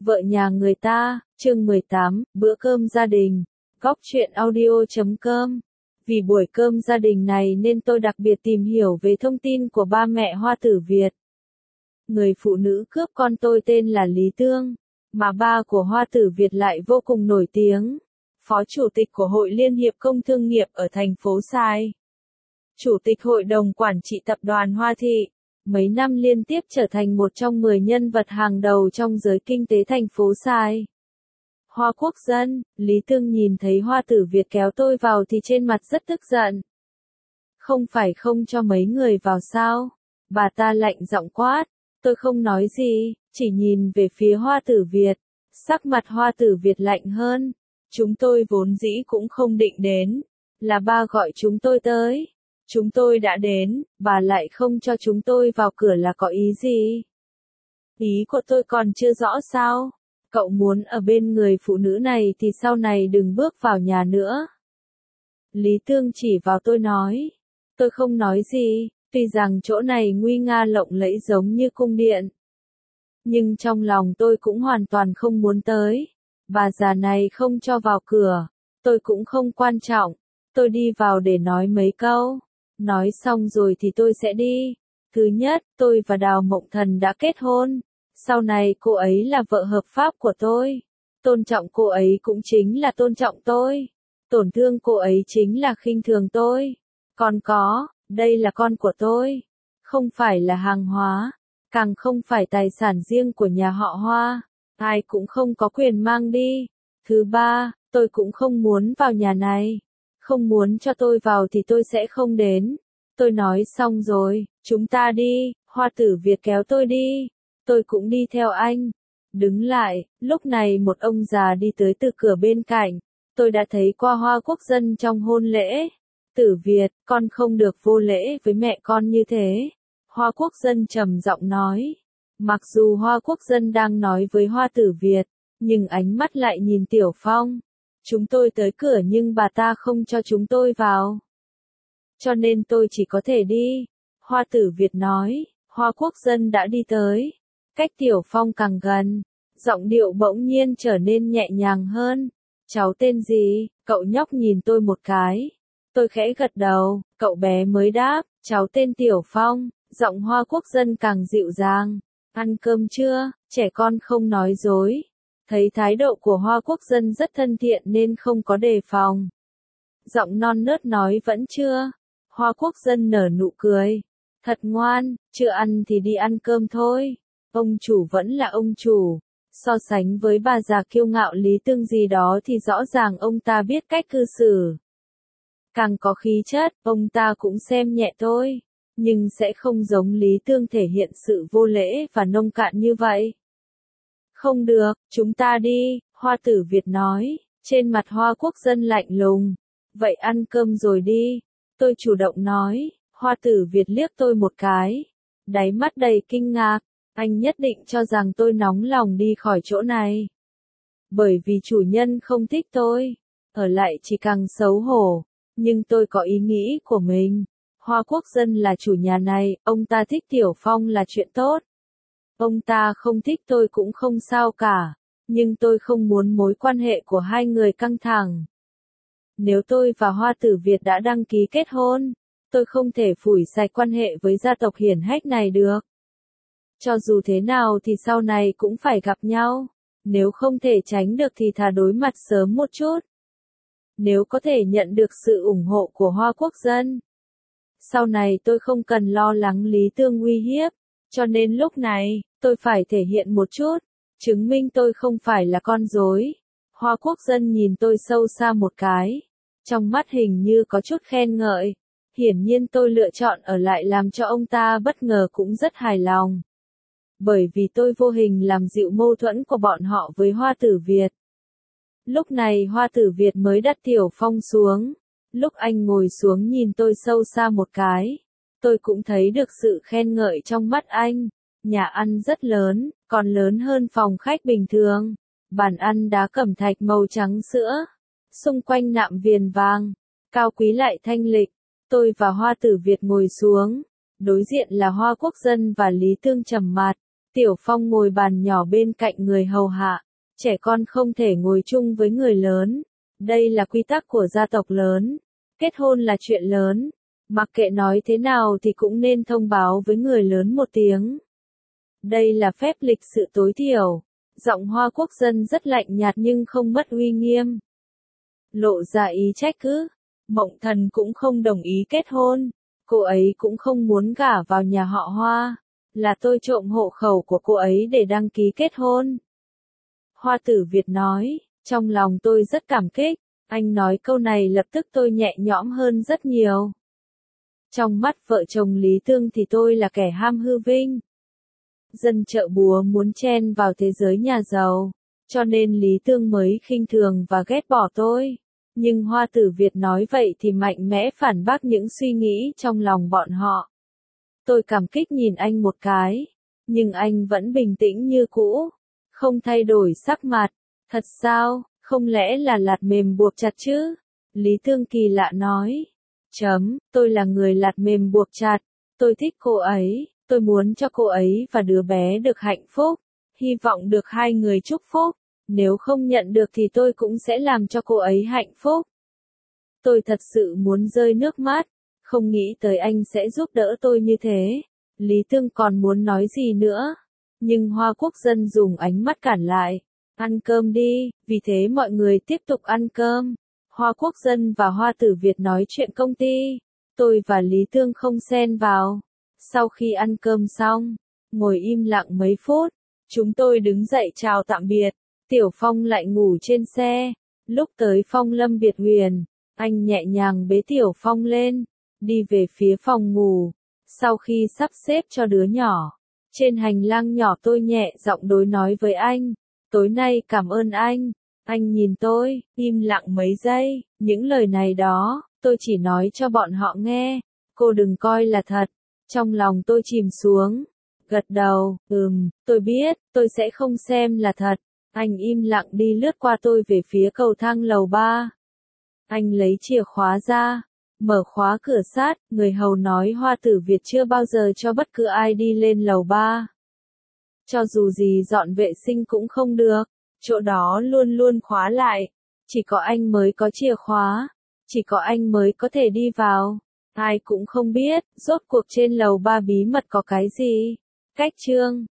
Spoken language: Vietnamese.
Vợ nhà người ta, chương 18, bữa cơm gia đình, góc truyện audio.com. Vì buổi cơm gia đình này nên tôi đặc biệt tìm hiểu về thông tin của ba mẹ Hoa Tử Việt. Người phụ nữ cướp con tôi tên là Lý Tương, mà ba của Hoa Tử Việt lại vô cùng nổi tiếng. Phó Chủ tịch của Hội Liên hiệp Công thương nghiệp ở thành phố Sai. Chủ tịch Hội đồng Quản trị Tập đoàn Hoa Thị. Mấy năm liên tiếp trở thành một trong 10 nhân vật hàng đầu trong giới kinh tế thành phố Sai. Hoa Quốc Dân, Lý Tương nhìn thấy Hoa Tử Việt kéo tôi vào thì trên mặt rất tức giận. Không phải không cho mấy người vào sao? Bà ta lạnh giọng quát. Tôi không nói gì, chỉ nhìn về phía Hoa Tử Việt. Sắc mặt Hoa Tử Việt lạnh hơn. Chúng tôi vốn dĩ cũng không định đến. Là ba gọi chúng tôi tới. Chúng tôi đã đến, bà lại không cho chúng tôi vào cửa là có ý gì? Ý của tôi còn chưa rõ sao? Cậu muốn ở bên người phụ nữ này thì sau này đừng bước vào nhà nữa. Lý Tương chỉ vào tôi nói. Tôi không nói gì, tuy rằng chỗ này nguy nga lộng lẫy giống như cung điện. Nhưng trong lòng tôi cũng hoàn toàn không muốn tới. Bà già này không cho vào cửa, tôi cũng không quan trọng. Tôi đi vào để nói mấy câu. Nói xong rồi thì tôi sẽ đi. Thứ nhất, tôi và Đào Mộng Thần đã kết hôn. Sau này cô ấy là vợ hợp pháp của tôi. Tôn trọng cô ấy cũng chính là tôn trọng tôi. Tổn thương cô ấy chính là khinh thường tôi. Còn có, đây là con của tôi. Không phải là hàng hóa. Càng không phải tài sản riêng của nhà họ Hoa. Ai cũng không có quyền mang đi. Thứ ba, tôi cũng không muốn vào nhà này. Không muốn cho tôi vào thì tôi sẽ không đến. Tôi nói xong rồi, chúng ta đi, Hoa Tử Việt kéo tôi đi. Tôi cũng đi theo anh. Đứng lại, lúc này một ông già đi tới từ cửa bên cạnh. Tôi đã thấy qua Hoa Quốc Dân trong hôn lễ. Tử Việt, con không được vô lễ với mẹ con như thế. Hoa Quốc Dân trầm giọng nói. Mặc dù Hoa Quốc Dân đang nói với Hoa Tử Việt, nhưng ánh mắt lại nhìn Tiểu Phong. Chúng tôi tới cửa nhưng bà ta không cho chúng tôi vào. Cho nên tôi chỉ có thể đi. Hoa Tử Việt nói, Hoa Quốc Dân đã đi tới. Cách Tiểu Phong càng gần, giọng điệu bỗng nhiên trở nên nhẹ nhàng hơn. Cháu tên gì? Cậu nhóc nhìn tôi một cái. Tôi khẽ gật đầu, cậu bé mới đáp, cháu tên Tiểu Phong. Giọng Hoa Quốc Dân càng dịu dàng. Ăn cơm chưa? Trẻ con không nói dối. Thấy thái độ của Hoa Quốc Dân rất thân thiện nên không có đề phòng. Giọng non nớt nói vẫn chưa. Hoa Quốc Dân nở nụ cười. Thật ngoan, chưa ăn thì đi ăn cơm thôi. Ông chủ vẫn là ông chủ. So sánh với bà già kiêu ngạo Lý Tương gì đó thì rõ ràng ông ta biết cách cư xử. Càng có khí chất, ông ta cũng xem nhẹ tôi. Nhưng sẽ không giống Lý Tương thể hiện sự vô lễ và nông cạn như vậy. Không được, chúng ta đi, Hoa Tử Việt nói. Trên mặt Hoa Quốc Dân lạnh lùng. Vậy ăn cơm rồi đi. Tôi chủ động nói. Hoa Tử Việt liếc tôi một cái. Đáy mắt đầy kinh ngạc. Anh nhất định cho rằng tôi nóng lòng đi khỏi chỗ này. Bởi vì chủ nhân không thích tôi. Ở lại chỉ càng xấu hổ. Nhưng tôi có ý nghĩ của mình. Hoa Quốc Dân là chủ nhà này, ông ta thích Tiểu Phong là chuyện tốt. Ông ta không thích tôi cũng không sao cả. Nhưng tôi không muốn mối quan hệ của hai người căng thẳng. Nếu tôi và Hoa Tử Việt đã đăng ký kết hôn, tôi không thể phủi sạch quan hệ với gia tộc hiển hách này được. Cho dù thế nào thì sau này cũng phải gặp nhau. Nếu không thể tránh được thì thà đối mặt sớm một chút. Nếu có thể nhận được sự ủng hộ của Hoa Quốc Dân, sau này tôi không cần lo lắng Lý Tương uy hiếp. Cho nên lúc này, tôi phải thể hiện một chút. Chứng minh tôi không phải là con rối. Hoa Quốc Dân nhìn tôi sâu xa một cái. Trong mắt hình như có chút khen ngợi. Hiển nhiên tôi lựa chọn ở lại làm cho ông ta bất ngờ cũng rất hài lòng. Bởi vì tôi vô hình làm dịu mâu thuẫn của bọn họ với Hoa Tử Việt. Lúc này Hoa Tử Việt mới đặt Tiểu Phong xuống. Lúc anh ngồi xuống nhìn tôi sâu xa một cái. Tôi cũng thấy được sự khen ngợi trong mắt anh. Nhà ăn rất lớn, còn lớn hơn phòng khách bình thường. Bàn ăn đá cẩm thạch màu trắng sữa. Xung quanh nạm viền vàng. Cao quý lại thanh lịch. Tôi và Hoa Tử Việt ngồi xuống. Đối diện là Hoa Quốc Dân và Lý Tương trầm mặt. Tiểu Phong ngồi bàn nhỏ bên cạnh người hầu hạ. Trẻ con không thể ngồi chung với người lớn. Đây là quy tắc của gia tộc lớn. Kết hôn là chuyện lớn. Mặc kệ nói thế nào thì cũng nên thông báo với người lớn một tiếng. Đây là phép lịch sự tối thiểu. Giọng Hoa Quốc dân rất lạnh nhạt nhưng không mất uy nghiêm. Lộ ra ý trách cứ. Mộng Thần cũng không đồng ý kết hôn. Cô ấy cũng không muốn gả vào nhà họ Hoa. Là tôi trộm hộ khẩu của cô ấy để đăng ký kết hôn. Hoa Tử Việt nói, trong lòng tôi rất cảm kích. Anh nói câu này lập tức tôi nhẹ nhõm hơn rất nhiều. Trong mắt vợ chồng Lý Tương thì tôi là kẻ ham hư vinh. Dân chợ búa muốn chen vào thế giới nhà giàu, cho nên Lý Tương mới khinh thường và ghét bỏ tôi. Nhưng Hoa Tử Việt nói vậy thì mạnh mẽ phản bác những suy nghĩ trong lòng bọn họ. Tôi cảm kích nhìn anh một cái, nhưng anh vẫn bình tĩnh như cũ, không thay đổi sắc mặt. Thật sao, không lẽ là lạt mềm buộc chặt chứ? Lý Tương kỳ lạ nói. Tôi là người lạt mềm buộc chặt, tôi thích cô ấy, tôi muốn cho cô ấy và đứa bé được hạnh phúc, hy vọng được hai người chúc phúc, nếu không nhận được thì tôi cũng sẽ làm cho cô ấy hạnh phúc. Tôi thật sự muốn rơi nước mắt, không nghĩ tới anh sẽ giúp đỡ tôi như thế. Lý Tương còn muốn nói gì nữa, nhưng Hoa Quốc dân dùng ánh mắt cản lại. Ăn cơm đi, vì thế mọi người tiếp tục ăn cơm. Hoa Quốc dân và Hoa Tử Việt nói chuyện công ty. Tôi và Lý Tương không xen vào. Sau khi ăn cơm xong, ngồi im lặng mấy phút, chúng tôi đứng dậy chào tạm biệt. Tiểu Phong lại ngủ trên xe. Lúc tới Phong Lâm Biệt Huyền, anh nhẹ nhàng bế Tiểu Phong lên, đi về phía phòng ngủ. Sau khi sắp xếp cho đứa nhỏ, trên hành lang nhỏ tôi nhẹ giọng đối nói với anh. Tối nay cảm ơn anh. Anh nhìn tôi, im lặng mấy giây, những lời này đó, tôi chỉ nói cho bọn họ nghe. Cô đừng coi là thật. Trong lòng tôi chìm xuống. Gật đầu, tôi biết, tôi sẽ không xem là thật. Anh im lặng đi lướt qua tôi về phía cầu thang lầu 3. Anh lấy chìa khóa ra, mở khóa cửa sát, người hầu nói Hoa Tử Việt chưa bao giờ cho bất cứ ai đi lên lầu 3. Cho dù gì dọn vệ sinh cũng không được, chỗ đó luôn luôn khóa lại. Chỉ có anh mới có chìa khóa, chỉ có anh mới có thể đi vào. Ai cũng không biết, rốt cuộc trên lầu 3 bí mật có cái gì. Cách chương